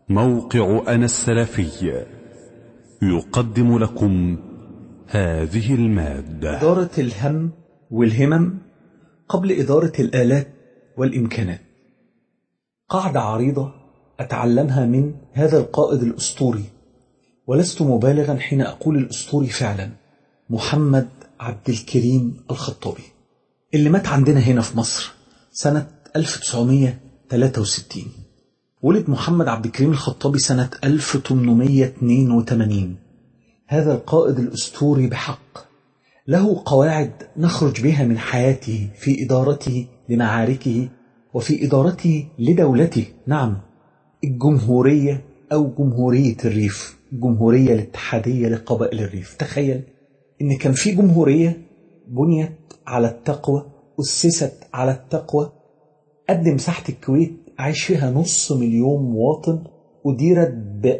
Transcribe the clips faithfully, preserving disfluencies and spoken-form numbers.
موقع أنا السلفي يقدم لكم هذه المادة. إدارة الهم والهمم قبل إدارة الآلات والإمكانات. قاعدة عريضة أتعلمها من هذا القائد الأسطوري، ولست مبالغا حين أقول الأسطوري فعلا، محمد عبد الكريم الخطابي، اللي مات عندنا هنا في مصر سنة ألف وتسعمائة وثلاثة وستين. ولد محمد عبد الكريم الخطابي سنة ألف وثمانمائة واثنين وثمانين. هذا القائد الأسطوري بحق له قواعد نخرج بها من حياته في إدارته لمعاركه وفي إدارته لدولته. نعم، الجمهورية أو جمهورية الريف، الجمهورية الاتحادية لقبائل الريف. تخيل إن كان في جمهورية بنيت على التقوى، أسست على التقوى، قد مساحة الكويت عايش فيها نص مليون مواطن، أديرت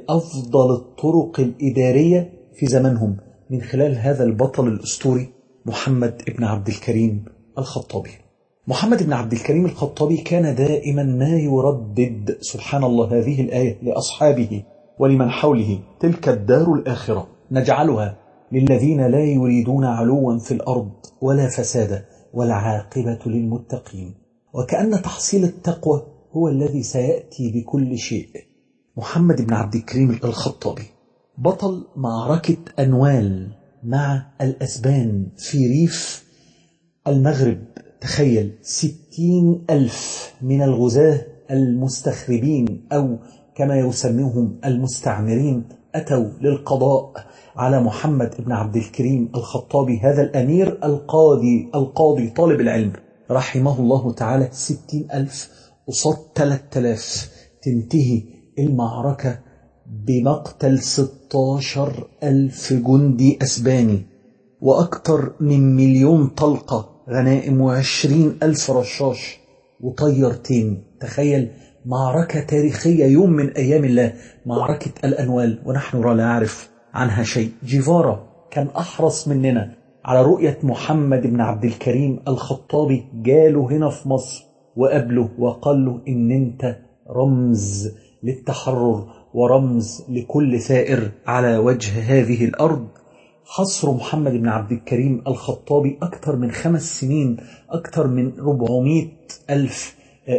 بأفضل الطرق الإدارية في زمنهم من خلال هذا البطل الأسطوري محمد ابن عبد الكريم الخطابي. محمد ابن عبد الكريم الخطابي كان دائما ما يردد سبحان الله هذه الآية لأصحابه ولمن حوله: تلك الدار الآخرة نجعلها للذين لا يريدون علوا في الأرض ولا فسادا والعاقبة للمتقين. وكأن تحصيل التقوى هو الذي سيأتي بكل شيء. محمد بن عبد الكريم الخطابي بطل معركة أنوال مع الأسبان في ريف المغرب. تخيل ستين ألف من الغزاة المستخربين أو كما يسميهم المستعمرين أتوا للقضاء على محمد بن عبد الكريم الخطابي، هذا الأمير القاضي القاضي طالب العلم رحمه الله تعالى. ستين ألف قصاد ثلاثة آلاف، تنتهي المعركة بمقتل ستاشر ألف جندي أسباني وأكثر من مليون طلقة غنائم وعشرين ألف رشاش وطيرتين. تخيل معركة تاريخية يوم من أيام الله، معركة الأنوال، ونحن لا نعرف عنها شيء. جيفارا كان أحرص مننا على رؤية محمد بن عبد الكريم الخطابي، جاله هنا في مصر وقابله وقال له إن أنت رمز للتحرر ورمز لكل ثائر على وجه هذه الأرض. حصر محمد بن عبد الكريم الخطابي أكثر من خمس سنين، أكثر من أربعمائة ألف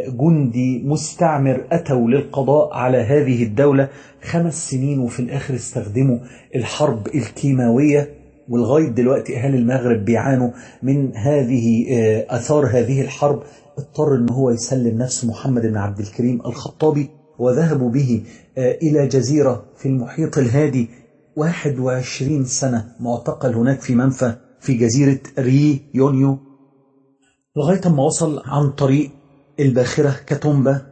جندي مستعمر أتوا للقضاء على هذه الدولة. خمس سنين وفي الآخر استخدموا الحرب الكيماوية، ولغاية دلوقتي أهل المغرب بيعانوا من هذه أثار هذه الحرب. اضطر أنه هو يسلم نفسه محمد بن عبد الكريم الخطابي، وذهبوا به إلى جزيرة في المحيط الهادي، واحد وعشرين سنة معتقل هناك في منفى في جزيرة ري يونيو، لغاية ما وصل عن طريق الباخرة كاتومبا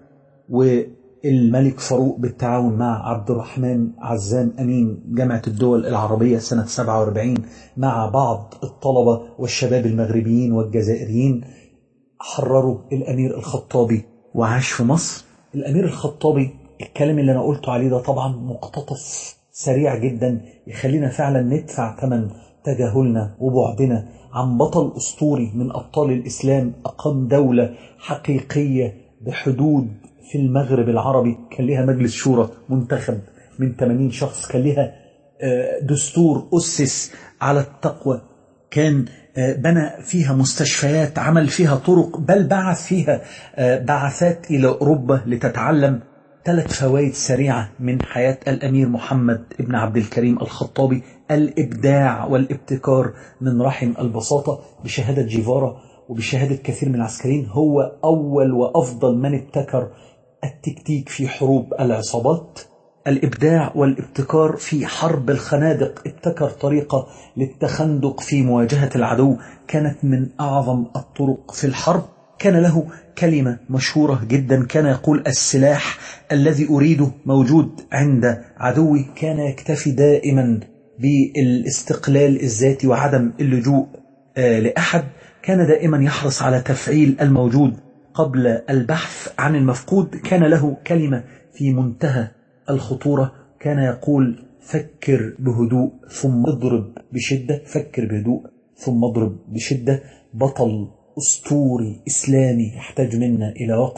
والملك فاروق بالتعاون مع عبد الرحمن عزام أمين جامعة الدول العربية سنة سبعة وأربعين مع بعض الطلبة والشباب المغربيين والجزائريين، حرروا الأمير الخطابي وعاش في مصر. الأمير الخطابي، الكلام اللي أنا قلته عليه ده طبعا مقتطف سريع جدا يخلينا فعلا ندفع ثمن تجاهلنا وبعدنا عن بطل أسطوري من أبطال الإسلام، أقام دولة حقيقية بحدود في المغرب العربي، كان لها مجلس شورى منتخب من ثمانين شخص، كان لها دستور أسس على التقوى، كان بنى فيها مستشفيات، عمل فيها طرق، بل بعث فيها بعثات إلى أوروبا لتتعلم. ثلاث فوائد سريعة من حياة الأمير محمد بن عبد الكريم الخطابي: الإبداع والابتكار من رحم البساطة. بشهادة جيفارا وبشهادة كثير من العسكريين هو أول وأفضل من ابتكر التكتيك في حروب العصابات. الإبداع والابتكار في حرب الخنادق، ابتكر طريقة للتخندق في مواجهة العدو كانت من أعظم الطرق في الحرب. كان له كلمة مشهورة جدا، كان يقول: السلاح الذي أريده موجود عند عدوي. كان يكتفي دائما بالاستقلال الذاتي وعدم اللجوء لأحد. كان دائما يحرص على تفعيل الموجود قبل البحث عن المفقود. كان له كلمة في منتهى الخطورة، كان يقول: فكر بهدوء ثم اضرب بشدة. فكر بهدوء ثم اضرب بشدة. بطل أسطوري إسلامي يحتاج منا إلى وقفة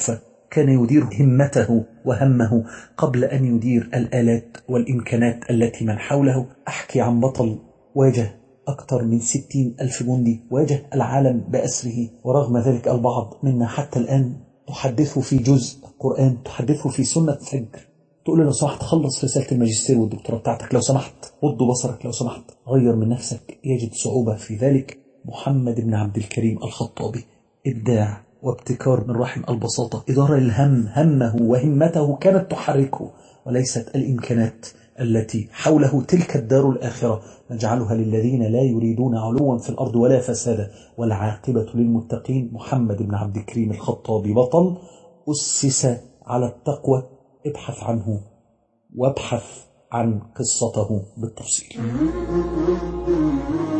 كان يدير همته وهمه قبل أن يدير الآلات والإمكانات التي من حوله. أحكي عن بطل واجه أكثر من ستين ألف جندي، واجه العالم بأسره، ورغم ذلك البعض منا حتى الآن تحدثه في جزء قرآن، تحدثه في سنة فجر، تقول له لو سمحت خلص رسالة الماجستير والدكتوراه بتاعتك، لو سمحت غض بصرك، لو سمحت غير من نفسك، يجد صعوبة في ذلك. محمد بن عبد الكريم الخطابي إبداع وابتكار من رحم البساطة، إدارة الهم، همه وهمته كانت تحركه وليست الإمكانات التي حوله. تلك الدار الآخرة نجعلها للذين لا يريدون علوا في الأرض ولا فسادا والعاقبة للمتقين. محمد بن عبد الكريم الخطابي بطل أسس على التقوى، ابحث عنه وابحث عن قصته بالتفصيل.